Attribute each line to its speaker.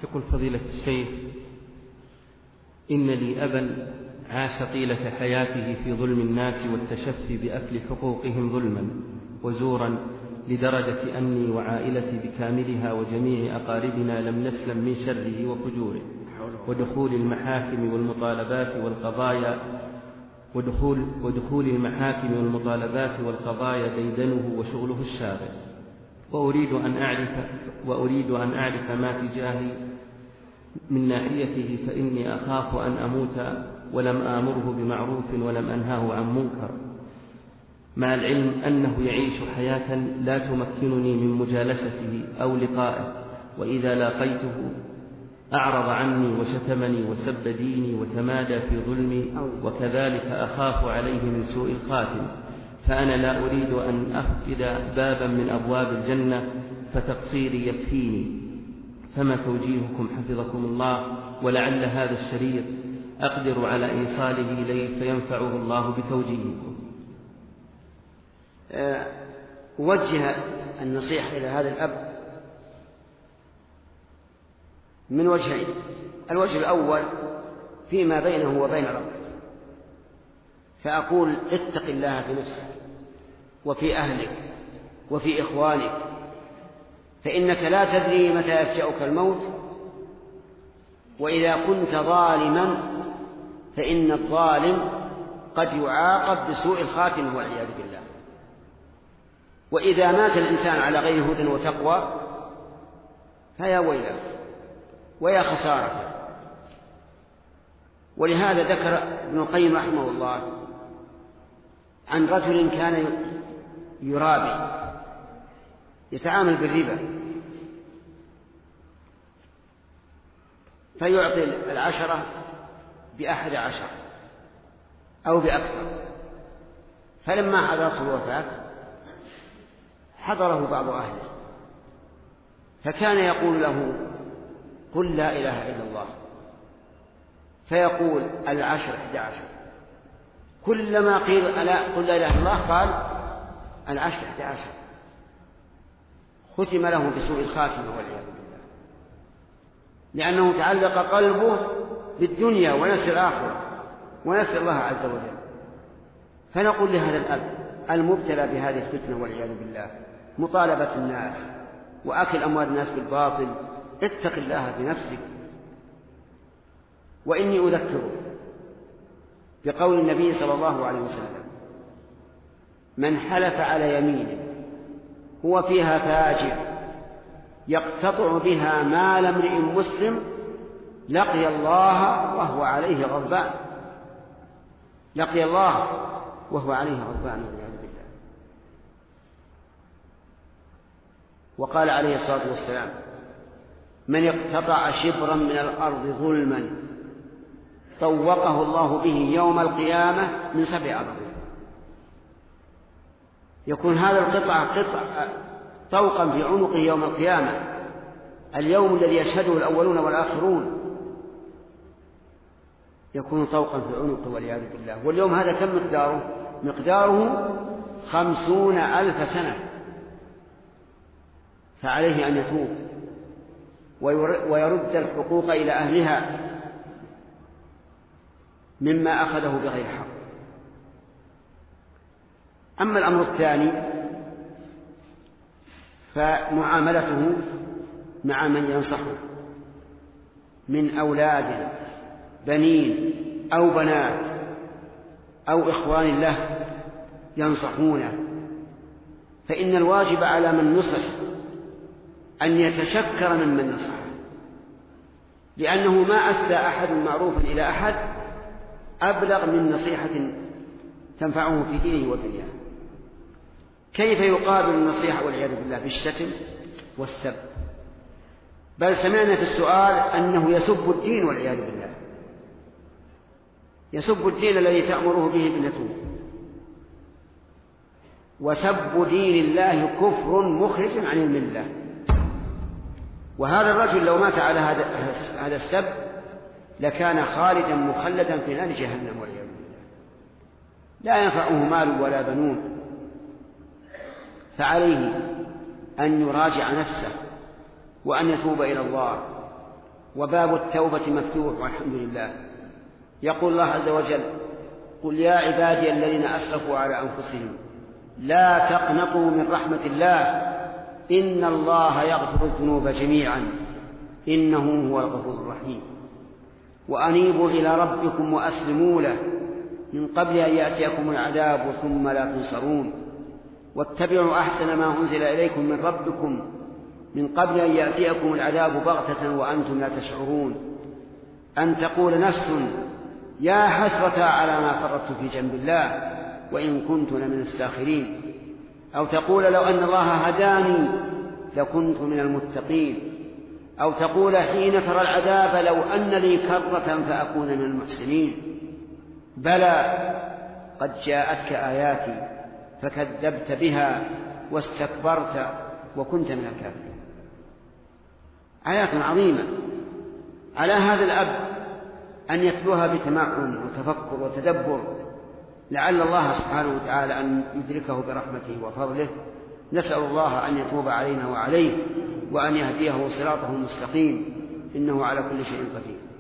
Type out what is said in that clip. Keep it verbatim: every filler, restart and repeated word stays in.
Speaker 1: يقول فضيلة الشيخ: إن لي أبا عاش طيلة حياته في ظلم الناس والتشفي بأكل حقوقهم ظلما وزورا، لدرجة أني وعائلتي بكاملها وجميع أقاربنا لم نسلم من شره وفجوره، ودخول المحاكم والمطالبات والقضايا ودخول, ودخول المحاكم والمطالبات والقضايا ديدنه وشغله الشاغل، وأريد أن أعرف, وأريد أن أعرف ما تجاهي من ناحيته، فإني أخاف أن أموت ولم آمره بمعروف ولم أنهاه عن منكر، مع العلم أنه يعيش حياة لا تمكنني من مجالسته أو لقائه، وإذا لاقيته أعرض عني وشتمني وسب ديني وتمادى في ظلمي، وكذلك أخاف عليه من سوء الخاتم، فأنا لا أريد أن أفقد بابا من أبواب الجنة فتقصيري يكفيني، فما توجيهكم حفظكم الله؟ ولعل هذا الشريط أقدر على إيصاله إليه فينفعه الله بتوجيهكم.
Speaker 2: أوجه النصيحة إلى هذا الأب من وجهين. الوجه الأول فيما بينه وبين ربه، فأقول: اتق الله في نفسك وفي أهلك وفي إخوانك، فإنك لا تدري متى يفجأك الموت، وإذا كنت ظالما فإن الظالم قد يعاقب بسوء الخاتمة والعياذ بالله. وإذا مات الإنسان على غير هدى وتقوى فيا ويله ويا خسارة. ولهذا ذكر ابن القيم رحمه الله عن رجل كان يرابي يتعامل بالربا، فيعطي العشرة بأحد عشر أو بأكثر، فلما حضرته الوفاة حضره بعض أهله، فكان يقول له: قل لا إله إلا الله، فيقول: العشر إحدى عشر. كلما قيل ألا قل لا إله إلا الله قال: العشر إحدى عشر. ختم له بسوء الخاتمة والعياذ بالله، لأنه تعلق قلبه بالدنيا ونسي الآخرة ونسي الله عز وجل. فنقول لهذا الأب المبتلى بهذه الفتنة والعياذ بالله، مطالبة الناس وأكل أموال الناس بالباطل: اتق الله بنفسك. وإني أذكره بقول النبي صلى الله عليه وسلم: من حلف على يمين هو فيها فاجر يقتطع بها مال امرئ مسلم لقي الله وهو عليه غضبان، لقي الله وهو عليه غضبان والعياذ بالله. وقال عليه الصلاة والسلام: من اقتطع شبرا من الأرض ظلما طوقه الله به يوم القيامة من سبع أرض. يكون هذا القطع قطع طوقا في عنقه يوم القيامة، اليوم الذي يشهده الأولون والآخرون، يكون طوقا في عنقه والعياذ بالله. واليوم هذا كم مقداره؟ مقداره خمسون ألف سنة. فعليه أن يتوب ويرد الحقوق إلى أهلها مما أخذه بغير حق. أما الأمر الثاني فمعاملته مع من ينصحه من أولاد بنين أو بنات أو إخوان له ينصحونه، فإن الواجب على من نصح أن يتشكر ممن نصحه، لأنه ما أسدى أحد معروفا إلى أحد أبلغ من نصيحة تنفعه في دينه ودنياه. كيف يقابل النصيحة والعياذ بالله؟ بالشتم والسب، بل سمعنا في السؤال أنه يسب الدين والعياذ بالله، يسب الدين الذي تأمره به ابنته، وسب دين الله كفر مخرج عن الملة. وهذا الرجل لو مات على هذا السب لكان خالدا مخلدا في نار جهنم والعياذ بالله، لا ينفعه مال ولا بنون. فعليه أن يراجع نفسه وأن يتوب إلى الله وباب التوبة مفتوح والحمد لله. يقول الله عز وجل: قل يا عبادي الذين أسرفوا على أنفسهم لا تقنطوا من رحمة الله إن الله يغفر الذنوب جميعا إنه هو الغفور الرحيم، وأنيبوا إلى ربكم وأسلموا له من قبل أن يأتيكم العذاب ثم لا تنصرون، واتبعوا أحسن ما أنزل إليكم من ربكم من قبل أن يأتيكم العذاب بغتة وأنتم لا تشعرون، أن تقول نفس يا حسرة على ما فرطت في جنب الله وإن كنت لمن الساخرين، أو تقول لو أن الله هداني لكنت من المتقين، أو تقول حين ترى العذاب لو أن لي كرة فأكون من المحسنين. بلى قد جاءتك آياتي فكذبت بها واستكبرت وكنت من الكافرين. آيات عظيمة على هذا الأب أن يتلوها بتمعن وتفكر وتدبر، لعل الله سبحانه وتعالى أن يدركه برحمته وفضله. نسأل الله أن يتوب علينا وعليه وأن يهديه صراطه المستقيم، إنه على كل شيء قدير.